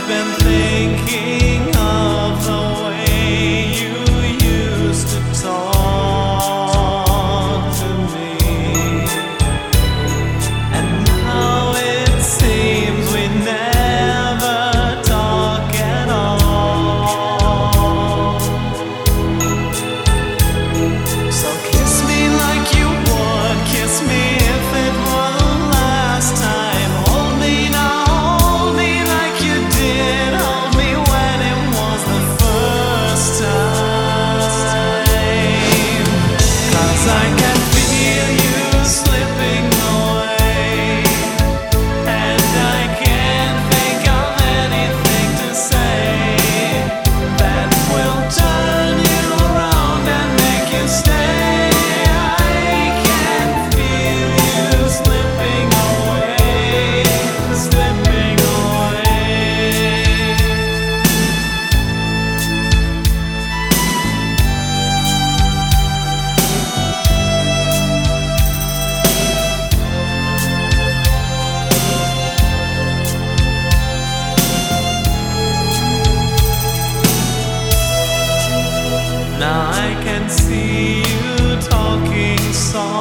been thinking of the way you used to talk to me, and now it seems we never talk at all. So kiss me like you would kiss me if it were the last time. Hold me now, hold me like you did. Hold me when it was the first time. 'Cause I can feel you slipping away, and I can't think of anything to say that will turn you around and make you stay. I can feel you slipping away, slipping away. Now I can see you talking soft